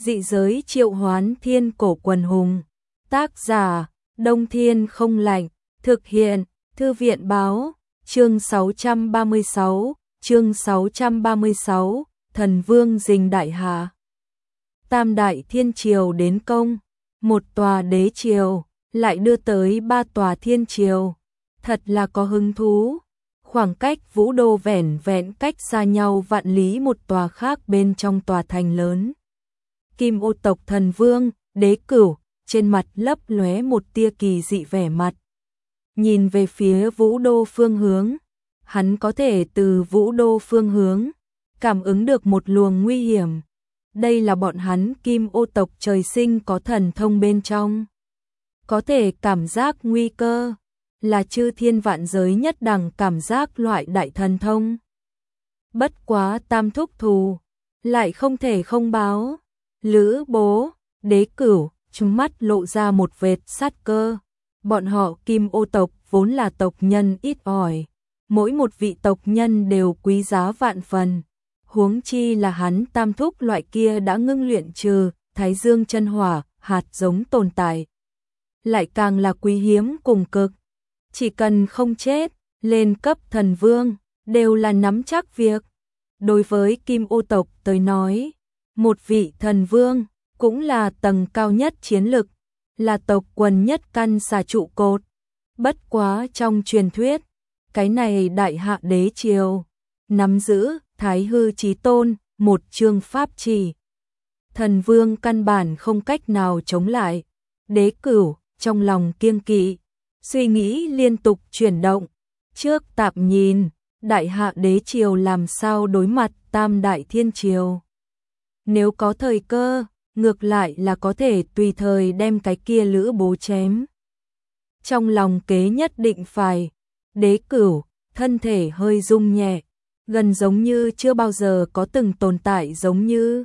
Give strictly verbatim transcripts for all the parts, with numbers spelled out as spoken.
Dị giới triệu hoán thiên cổ quần hùng. Tác giả, Đông Thiên không lạnh. Thực hiện, Thư viện báo. Chương sáu trăm ba mươi sáu, chương sáu trăm ba mươi sáu, Thần Vương Dình Đại Hạ. Tam Đại Thiên Triều đến công, một tòa đế triều, lại đưa tới ba tòa thiên triều. Thật là có hứng thú. Khoảng cách Vũ Đô vẻn vẹn cách xa nhau vạn lý một tòa khác bên trong tòa thành lớn. Kim Ô tộc thần vương, Đế Cửu, trên mặt lấp lóe một tia kỳ dị vẻ mặt. Nhìn về phía Vũ Đô phương hướng, hắn có thể từ Vũ Đô phương hướng cảm ứng được một luồng nguy hiểm. Đây là bọn hắn Kim Ô tộc trời sinh có thần thông bên trong, có thể cảm giác nguy cơ, là chư thiên vạn giới nhất đẳng cảm giác loại đại thần thông. Bất quá tam thúc thù, lại không thể không báo. Lữ Bố, Đế Cửu, chúng mắt lộ ra một vệt sát cơ. Bọn họ Kim Ô tộc vốn là tộc nhân ít ỏi, mỗi một vị tộc nhân đều quý giá vạn phần. Huống chi là hắn tam thúc loại kia đã ngưng luyện trừ Thái Dương chân hỏa, hạt giống tồn tại, lại càng là quý hiếm cùng cực. Chỉ cần không chết, lên cấp thần vương, đều là nắm chắc việc. Đối với Kim Ô tộc tới nói, một vị thần vương cũng là tầng cao nhất chiến lực, là tộc quần nhất căn xà trụ cột. Bất quá trong truyền thuyết, cái này Đại Hạ đế triều nắm giữ Thái Hư Chí Tôn, một chương pháp chỉ. Thần vương căn bản không cách nào chống lại. Đế Cửu trong lòng kiêng kỵ, suy nghĩ liên tục chuyển động. Trước tạm nhìn, Đại Hạ đế triều làm sao đối mặt Tam Đại Thiên Triều. Nếu có thời cơ, ngược lại là có thể tùy thời đem cái kia Lữ Bố chém. Trong lòng kế nhất định phải. Đế Cửu, thân thể hơi rung nhẹ, gần giống như chưa bao giờ có từng tồn tại giống như.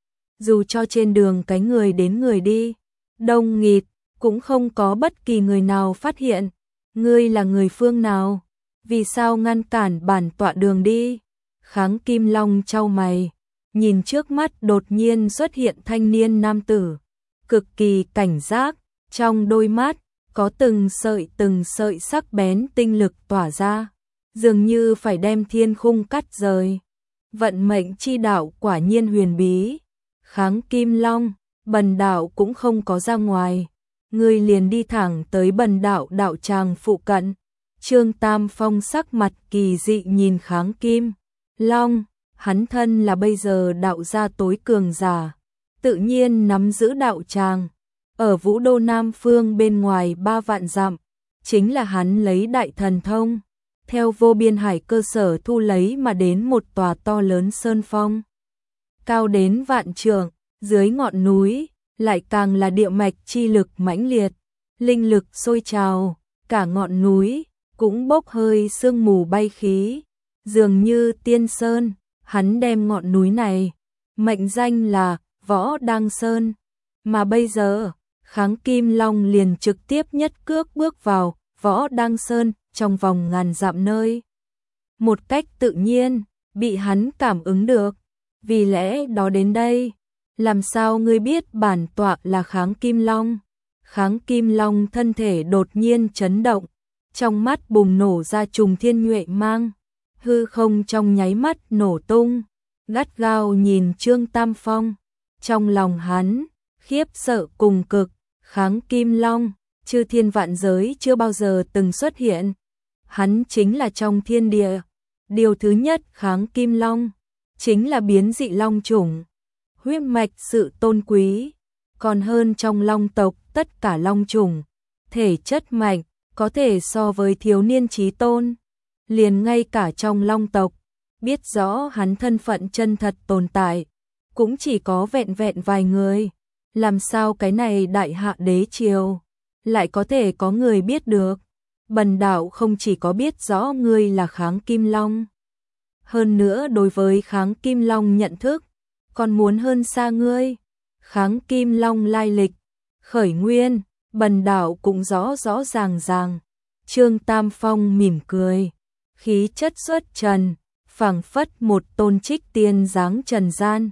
Dù cho trên đường cái người đến người đi, đông nghịt, cũng không có bất kỳ người nào phát hiện. Ngươi là người phương nào? Vì sao ngăn cản bản tọa đường đi? Kháng Kim Long chau mày, nhìn trước mắt đột nhiên xuất hiện thanh niên nam tử, cực kỳ cảnh giác, trong đôi mắt có từng sợi từng sợi sắc bén tinh lực tỏa ra, dường như phải đem thiên khung cắt rời. Vận mệnh chi đạo quả nhiên huyền bí. Kháng Kim Long, Bần đạo cũng không có ra ngoài, ngươi liền đi thẳng tới Bần đạo đạo tràng phụ cận. Trương Tam Phong sắc mặt kỳ dị nhìn Kháng Kim Long, hắn thân là bây giờ đạo gia tối cường giả, tự nhiên nắm giữ đạo tràng. Ở Vũ Đô Nam phương bên ngoài ba vạn dặm, chính là hắn lấy đại thần thông, theo vô biên hải cơ sở thu lấy mà đến một tòa to lớn sơn phong. Cao đến vạn trượng, dưới ngọn núi, lại càng là địa mạch chi lực mãnh liệt, linh lực sôi trào, cả ngọn núi cũng bốc hơi sương mù bay khí, dường như tiên sơn. Hắn đem ngọn núi này mệnh danh là Võ Đăng Sơn, mà bây giờ Kháng Kim Long liền trực tiếp nhất cước bước vào Võ Đăng Sơn, trong vòng ngàn dặm nơi. Một cách tự nhiên, bị hắn cảm ứng được. Vì lẽ đó đến đây, làm sao ngươi biết bản tọa là Kháng Kim Long? Kháng Kim Long thân thể đột nhiên chấn động, trong mắt bùng nổ ra trùng thiên nhuệ mang, hư không trong nháy mắt nổ tung, gắt gao nhìn Trương Tam Phong. Trong lòng hắn, khiếp sợ cùng cực. Kháng Kim Long, chư thiên vạn giới chưa bao giờ từng xuất hiện. Hắn chính là trong thiên địa. Điều thứ nhất Kháng Kim Long, chính là biến dị long chủng. Huyết mạch sự tôn quý, còn hơn trong long tộc tất cả long chủng. Thể chất mạnh, có thể so với thiếu niên chí tôn. Liền ngay cả trong long tộc, biết rõ hắn thân phận chân thật tồn tại, cũng chỉ có vẹn vẹn vài người. Làm sao cái này Đại Hạ đế triều lại có thể có người biết được? Bần đạo không chỉ có biết rõ ngươi là Kháng Kim Long, hơn nữa đối với Kháng Kim Long nhận thức, còn muốn hơn xa ngươi. Kháng Kim Long lai lịch, khởi nguyên, bần đạo cũng rõ rõ ràng ràng. Trương Tam Phong mỉm cười, khí chất xuất trần, phảng phất một tôn trích tiên dáng trần gian.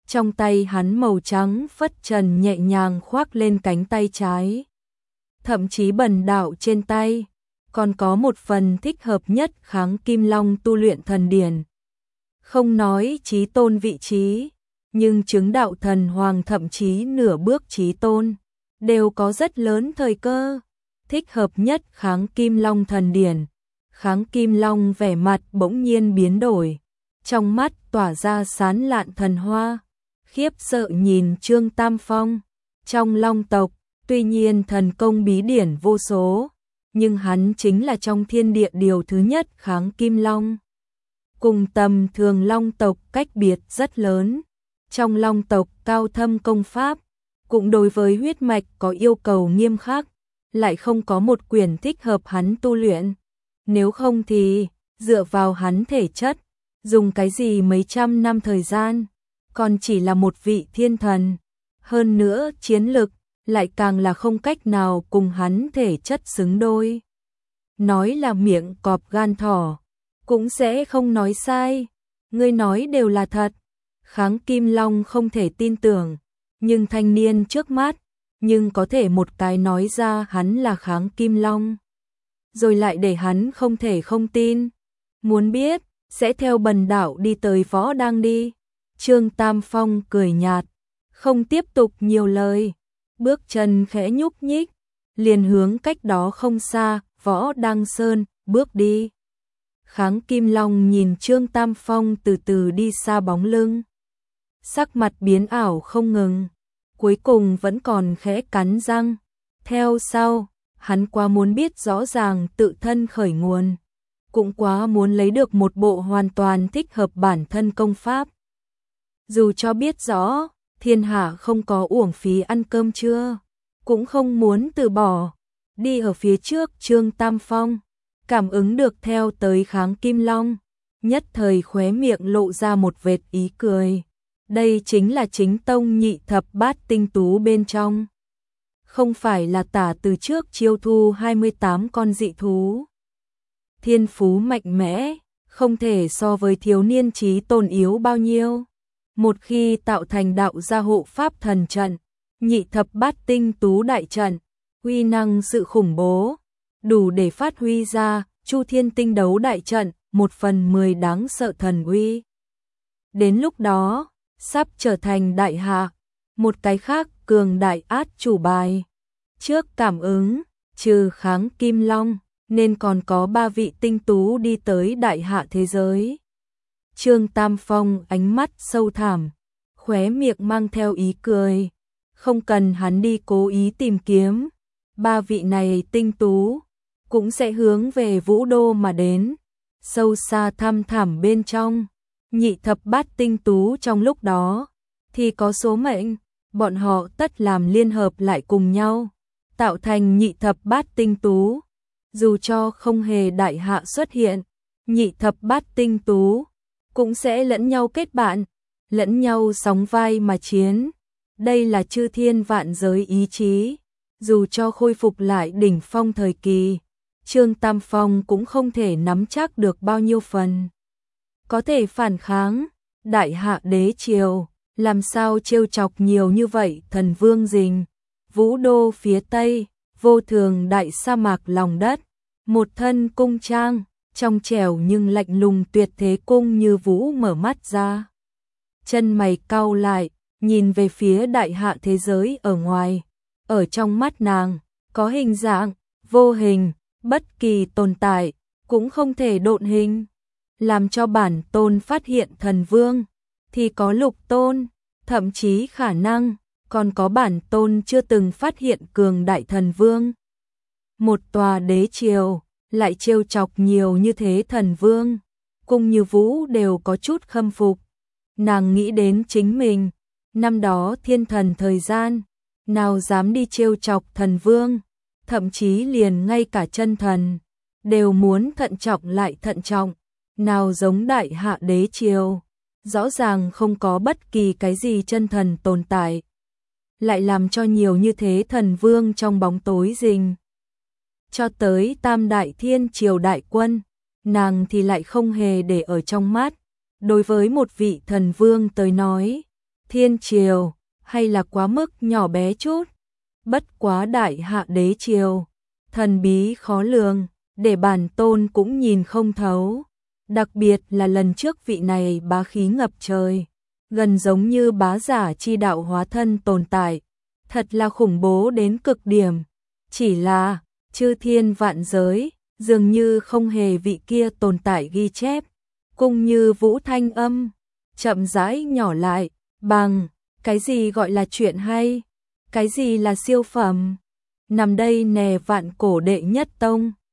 trong tay hắn màu trắng phất trần nhẹ nhàng khoác lên cánh tay trái. Thậm chí bần đạo trên tay, còn có một phần thích hợp nhất Kháng Kim Long tu luyện thần điển. Không nói chí tôn vị trí, nhưng chứng đạo thần hoàng thậm chí nửa bước chí tôn, đều có rất lớn thời cơ. Thích hợp nhất Kháng Kim Long thần điển. Kháng Kim Long vẻ mặt bỗng nhiên biến đổi, trong mắt tỏa ra sán lạn thần hoa, khiếp sợ nhìn Trương Tam Phong. Trong Long tộc, tuy nhiên thần công bí điển vô số, nhưng hắn chính là trong thiên địa điều thứ nhất Kháng Kim Long. Cùng tầm thường Long tộc cách biệt rất lớn. Trong Long tộc cao thâm công pháp, cũng đối với huyết mạch có yêu cầu nghiêm khắc, lại không có một quyển thích hợp hắn tu luyện. Nếu không thì, dựa vào hắn thể chất, dùng cái gì mấy trăm năm thời gian, còn chỉ là một vị thiên thần. Hơn nữa chiến lực, lại càng là không cách nào cùng hắn thể chất xứng đôi. Nói là miệng cọp gan thỏ, cũng sẽ không nói sai. Ngươi nói đều là thật. Kháng Kim Long không thể tin tưởng, nhưng thanh niên trước mắt, nhưng có thể một cái nói ra hắn là Kháng Kim Long, rồi lại để hắn không thể không tin. Muốn biết, sẽ theo bần đạo đi tới Võ Đang đi. Trương Tam Phong cười nhạt, không tiếp tục nhiều lời, bước chân khẽ nhúc nhích, liền hướng cách đó không xa, Võ Đang Sơn, bước đi. Kháng Kim Long nhìn Trương Tam Phong từ từ đi xa bóng lưng, sắc mặt biến ảo không ngừng, cuối cùng vẫn còn khẽ cắn răng. Theo sau, hắn quá muốn biết rõ ràng tự thân khởi nguồn, cũng quá muốn lấy được một bộ hoàn toàn thích hợp bản thân công pháp. Dù cho biết rõ, thiên hạ không có uổng phí ăn cơm trưa, cũng không muốn từ bỏ. Đi ở phía trước Trương Tam Phong, cảm ứng được theo tới Kháng Kim Long, nhất thời khóe miệng lộ ra một vệt ý cười. Đây chính là chính tông nhị thập bát tinh tú bên trong. Không phải là tả từ trước chiêu thu hai mươi tám con dị thú. Thiên phú mạnh mẽ, không thể so với thiếu niên trí tôn yếu bao nhiêu. Một khi tạo thành đạo gia hộ pháp thần trận, nhị thập bát tinh tú đại trận, uy năng sự khủng bố, đủ để phát huy ra Chu Thiên tinh đấu đại trận, một phần mười đáng sợ thần uy. Đến lúc đó, sắp trở thành đại hạ, một cái khác cường đại át chủ bài. Trước cảm ứng, trừ Kháng Kim Long, nên còn có ba vị tinh tú đi tới đại hạ thế giới. Trương Tam Phong ánh mắt sâu thẳm, khóe miệng mang theo ý cười, không cần hắn đi cố ý tìm kiếm, ba vị này tinh tú cũng sẽ hướng về Vũ Đô mà đến. Sâu xa thăm thẳm bên trong, nhị thập bát tinh tú trong lúc đó thì có số mệnh, bọn họ tất làm liên hợp lại cùng nhau, tạo thành nhị thập bát tinh tú. Dù cho không hề đại hạ xuất hiện, nhị thập bát tinh tú cũng sẽ lẫn nhau kết bạn, lẫn nhau sóng vai mà chiến. Đây là chư thiên vạn giới ý chí, dù cho khôi phục lại đỉnh phong thời kỳ, Trương Tam Phong cũng không thể nắm chắc được bao nhiêu phần có thể phản kháng. Đại hạ đế triều, làm sao trêu chọc nhiều như vậy thần vương rình. Vũ Đô phía tây, vô thường đại sa mạc lòng đất, một thân cung trang, trong trẻo nhưng lạnh lùng tuyệt thế Cung Như Vũ mở mắt ra. Chân mày cau lại, nhìn về phía đại hạ thế giới ở ngoài. Ở trong mắt nàng, có hình dạng, vô hình, bất kỳ tồn tại, cũng không thể độn hình. Làm cho bản tôn phát hiện thần vương, thì có lục tôn, thậm chí khả năng, còn có bản tôn chưa từng phát hiện cường đại thần vương. Một tòa đế triều, lại trêu chọc nhiều như thế thần vương, Cung Như Vũ đều có chút khâm phục. Nàng nghĩ đến chính mình, năm đó thiên thần thời gian, nào dám đi trêu chọc thần vương, thậm chí liền ngay cả chân thần, đều muốn thận trọng lại thận trọng, nào giống đại hạ đế triều, rõ ràng không có bất kỳ cái gì chân thần tồn tại, lại làm cho nhiều như thế thần vương trong bóng tối rình. Cho tới tam đại thiên triều đại quân, nàng thì lại không hề để ở trong mắt. Đối với một vị thần vương tới nói, thiên triều, hay là quá mức nhỏ bé chút. Bất quá đại hạ đế triều, thần bí khó lường, để bản tôn cũng nhìn không thấu. Đặc biệt là lần trước vị này bá khí ngập trời, gần giống như bá giả chi đạo hóa thân tồn tại, thật là khủng bố đến cực điểm. Chỉ là, chư thiên vạn giới, dường như không hề vị kia tồn tại ghi chép, cũng như vũ thanh âm, chậm rãi nhỏ lại, bằng, cái gì gọi là chuyện hay, cái gì là siêu phẩm, nằm đây nè vạn cổ đệ nhất tông.